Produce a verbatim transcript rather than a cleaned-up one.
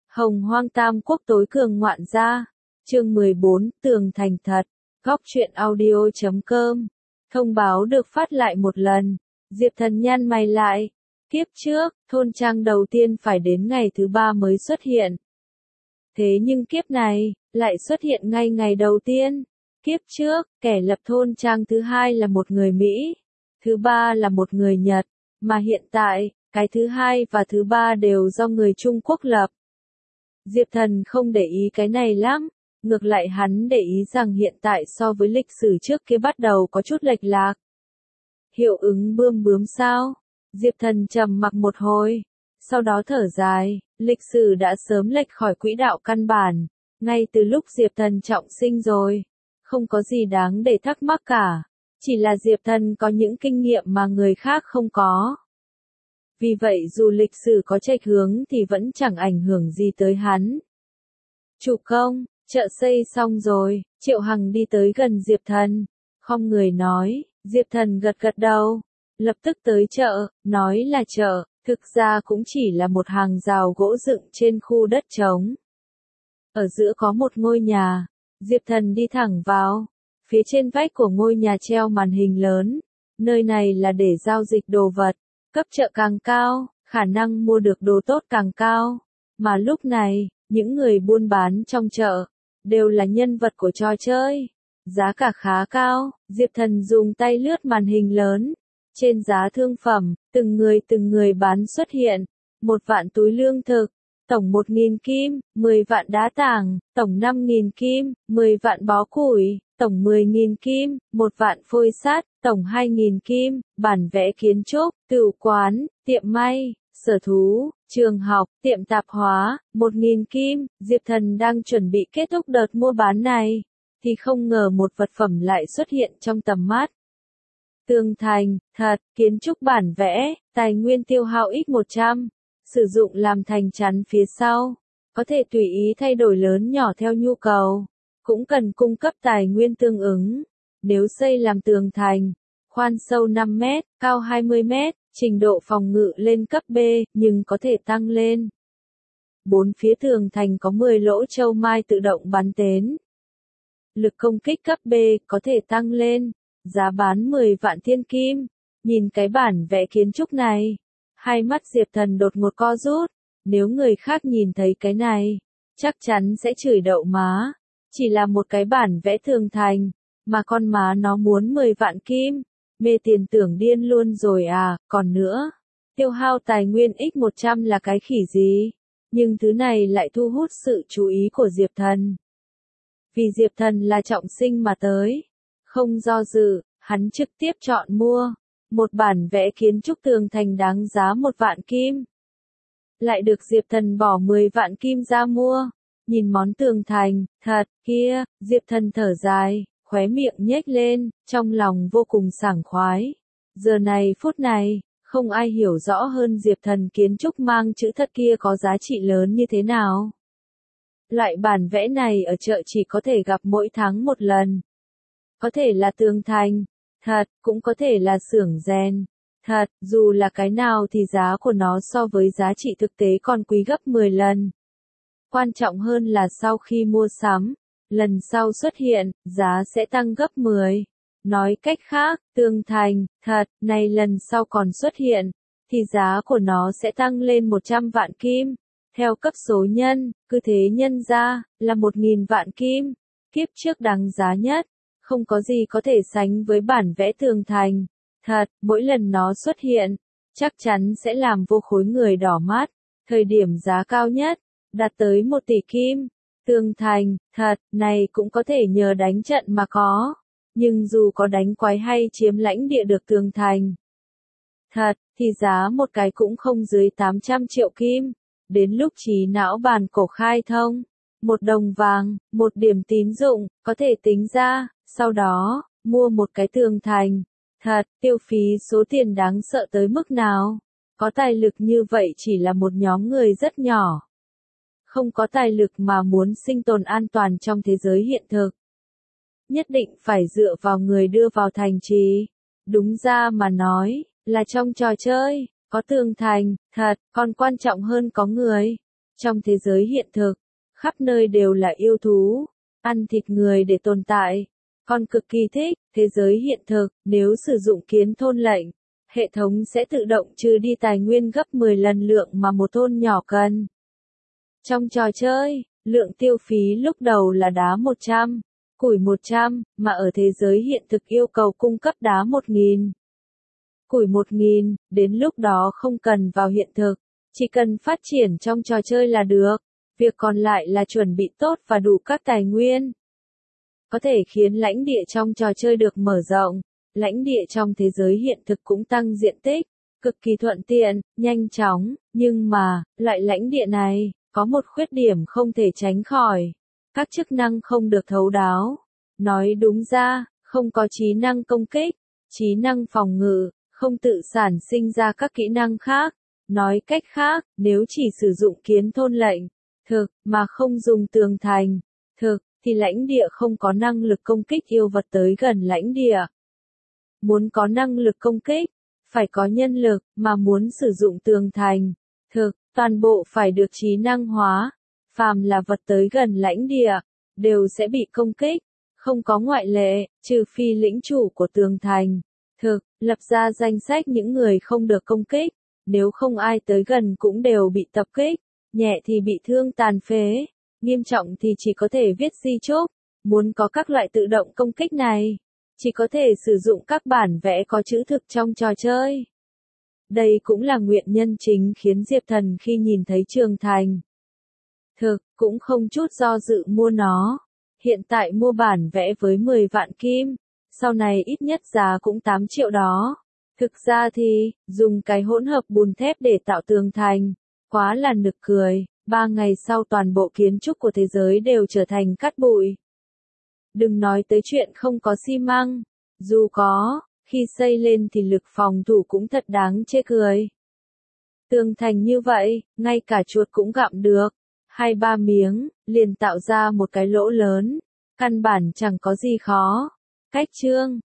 Hồng Hoang Tam Quốc tối cường ngoạn gia. Chương mười bốn, tường thành thật. Góc truyện audio chấm com. Thông báo được phát lại một lần. Diệp Thần nhăn mày lại. Kiếp trước, thôn trang đầu tiên phải đến ngày thứ ba mới xuất hiện. Thế nhưng kiếp này, lại xuất hiện ngay ngày đầu tiên. Kiếp trước, kẻ lập thôn trang thứ hai là một người Mỹ. Thứ ba là một người Nhật. Mà hiện tại, cái thứ hai và thứ ba đều do người Trung Quốc lập. Diệp Thần không để ý cái này lắm, ngược lại hắn để ý rằng hiện tại so với lịch sử trước kia bắt đầu có chút lệch lạc. Hiệu ứng bươm bướm sao? Diệp Thần trầm mặc một hồi, sau đó thở dài, lịch sử đã sớm lệch khỏi quỹ đạo căn bản, ngay từ lúc Diệp Thần trọng sinh rồi, không có gì đáng để thắc mắc cả, chỉ là Diệp Thần có những kinh nghiệm mà người khác không có. Vì vậy dù lịch sử có chệch hướng thì vẫn chẳng ảnh hưởng gì tới hắn. Chủ công, chợ xây xong rồi, Triệu Hằng đi tới gần Diệp Thần, khom người nói, Diệp Thần gật gật đầu, lập tức tới chợ, nói là chợ, thực ra cũng chỉ là một hàng rào gỗ dựng trên khu đất trống. Ở giữa có một ngôi nhà, Diệp Thần đi thẳng vào, phía trên vách của ngôi nhà treo màn hình lớn, nơi này là để giao dịch đồ vật. Cấp chợ càng cao, khả năng mua được đồ tốt càng cao. Mà lúc này, những người buôn bán trong chợ, đều là nhân vật của trò chơi. Giá cả khá cao, Diệp Thần dùng tay lướt màn hình lớn. Trên giá thương phẩm, từng người từng người bán xuất hiện. Một vạn túi lương thực, tổng một nghìn kim, mười vạn đá tảng, tổng năm nghìn kim, mười vạn bó củi, tổng mười nghìn kim, một vạn phôi sắt, tổng hai nghìn kim, bản vẽ kiến trúc, tửu quán, tiệm may, sở thú, trường học, tiệm tạp hóa, một nghìn kim. Diệp Thần đang chuẩn bị kết thúc đợt mua bán này, thì không ngờ một vật phẩm lại xuất hiện trong tầm mắt. Tường thành, thật, kiến trúc bản vẽ, tài nguyên tiêu hao x một trăm, sử dụng làm thành chắn phía sau, có thể tùy ý thay đổi lớn nhỏ theo nhu cầu, cũng cần cung cấp tài nguyên tương ứng. Nếu xây làm tường thành, khoan sâu năm mét, cao hai mươi mét, trình độ phòng ngự lên cấp B, nhưng có thể tăng lên. Bốn phía tường thành có mười lỗ châu mai tự động bắn tên. Lực công kích cấp B, có thể tăng lên. Giá bán mười vạn thiên kim. Nhìn cái bản vẽ kiến trúc này, hai mắt Diệp Thần đột ngột co rút. Nếu người khác nhìn thấy cái này, chắc chắn sẽ chửi đậu má. Chỉ là một cái bản vẽ tường thành, mà con má nó muốn mười vạn kim. Mê tiền tưởng điên luôn rồi à, còn nữa. Tiêu hao tài nguyên x một trăm là cái khỉ gì? Nhưng thứ này lại thu hút sự chú ý của Diệp Thần. Vì Diệp Thần là trọng sinh mà tới. Không do dự, hắn trực tiếp chọn mua. Một bản vẽ kiến trúc tường thành đáng giá một vạn kim. Lại được Diệp Thần bỏ mười vạn kim ra mua. Nhìn món tường thành, thật, kia, Diệp Thần thở dài, khóe miệng nhếch lên, trong lòng vô cùng sảng khoái. Giờ này phút này, không ai hiểu rõ hơn Diệp Thần kiến trúc mang chữ thật kia có giá trị lớn như thế nào. Loại bản vẽ này ở chợ chỉ có thể gặp mỗi tháng một lần. Có thể là tường thành, thật, cũng có thể là xưởng rèn, thật, dù là cái nào thì giá của nó so với giá trị thực tế còn quý gấp mười lần. Quan trọng hơn là sau khi mua sắm, lần sau xuất hiện, giá sẽ tăng gấp mười. Nói cách khác, tường thành, thật, này lần sau còn xuất hiện, thì giá của nó sẽ tăng lên một trăm vạn kim. Theo cấp số nhân, cứ thế nhân ra, là một nghìn vạn kim. Kiếp trước đáng giá nhất, không có gì có thể sánh với bản vẽ tường thành. Thật, mỗi lần nó xuất hiện, chắc chắn sẽ làm vô khối người đỏ mắt. Thời điểm giá cao nhất, đạt tới một tỷ kim. Tường thành, thật, này cũng có thể nhờ đánh trận mà có. Nhưng dù có đánh quái hay chiếm lãnh địa được tường thành, thật, thì giá một cái cũng không dưới tám trăm triệu kim. Đến lúc trí não bàn cổ khai thông, một đồng vàng, một điểm tín dụng, có thể tính ra, sau đó, mua một cái tường thành. Thật, tiêu phí số tiền đáng sợ tới mức nào. Có tài lực như vậy chỉ là một nhóm người rất nhỏ. Không có tài lực mà muốn sinh tồn an toàn trong thế giới hiện thực. Nhất định phải dựa vào người đưa vào thành trì. Đúng ra mà nói, là trong trò chơi, có tường thành, thật, còn quan trọng hơn có người. Trong thế giới hiện thực, khắp nơi đều là yêu thú, ăn thịt người để tồn tại. Con cực kỳ thích, thế giới hiện thực, nếu sử dụng kiến thôn lệnh, hệ thống sẽ tự động trừ đi tài nguyên gấp mười lần lượng mà một thôn nhỏ cần. Trong trò chơi, lượng tiêu phí lúc đầu là đá một trăm, củi một trăm, mà ở thế giới hiện thực yêu cầu cung cấp đá một nghìn. Củi một nghìn, đến lúc đó không cần vào hiện thực, chỉ cần phát triển trong trò chơi là được, việc còn lại là chuẩn bị tốt và đủ các tài nguyên. Có thể khiến lãnh địa trong trò chơi được mở rộng, lãnh địa trong thế giới hiện thực cũng tăng diện tích, cực kỳ thuận tiện, nhanh chóng, nhưng mà, loại lãnh địa này, có một khuyết điểm không thể tránh khỏi. Các chức năng không được thấu đáo. Nói đúng ra, không có trí năng công kích, trí năng phòng ngự, không tự sản sinh ra các kỹ năng khác. Nói cách khác, nếu chỉ sử dụng kiến thôn lệnh, thực, mà không dùng tường thành, thực, thì lãnh địa không có năng lực công kích yêu vật tới gần lãnh địa. Muốn có năng lực công kích, phải có nhân lực, mà muốn sử dụng tường thành, thực, toàn bộ phải được trí năng hóa. Phàm là vật tới gần lãnh địa, đều sẽ bị công kích, không có ngoại lệ, trừ phi lĩnh chủ của tường thành. Thực, lập ra danh sách những người không được công kích, nếu không ai tới gần cũng đều bị tập kích, nhẹ thì bị thương tàn phế, nghiêm trọng thì chỉ có thể viết di chúc. Muốn có các loại tự động công kích này, chỉ có thể sử dụng các bản vẽ có chữ thực trong trò chơi. Đây cũng là nguyên nhân chính khiến Diệp Thần khi nhìn thấy Trường Thành thực, cũng không chút do dự mua nó. Hiện tại mua bản vẽ với mười vạn kim, sau này ít nhất giá cũng tám triệu đó. Thực ra thì, dùng cái hỗn hợp bùn thép để tạo tường thành, quá là nực cười, ba ngày sau toàn bộ kiến trúc của thế giới đều trở thành cát bụi. Đừng nói tới chuyện không có xi măng, dù có, khi xây lên thì lực phòng thủ cũng thật đáng chê cười. Tường thành như vậy, ngay cả chuột cũng gặm được, hai ba miếng, liền tạo ra một cái lỗ lớn, căn bản chẳng có gì khó. Cách chương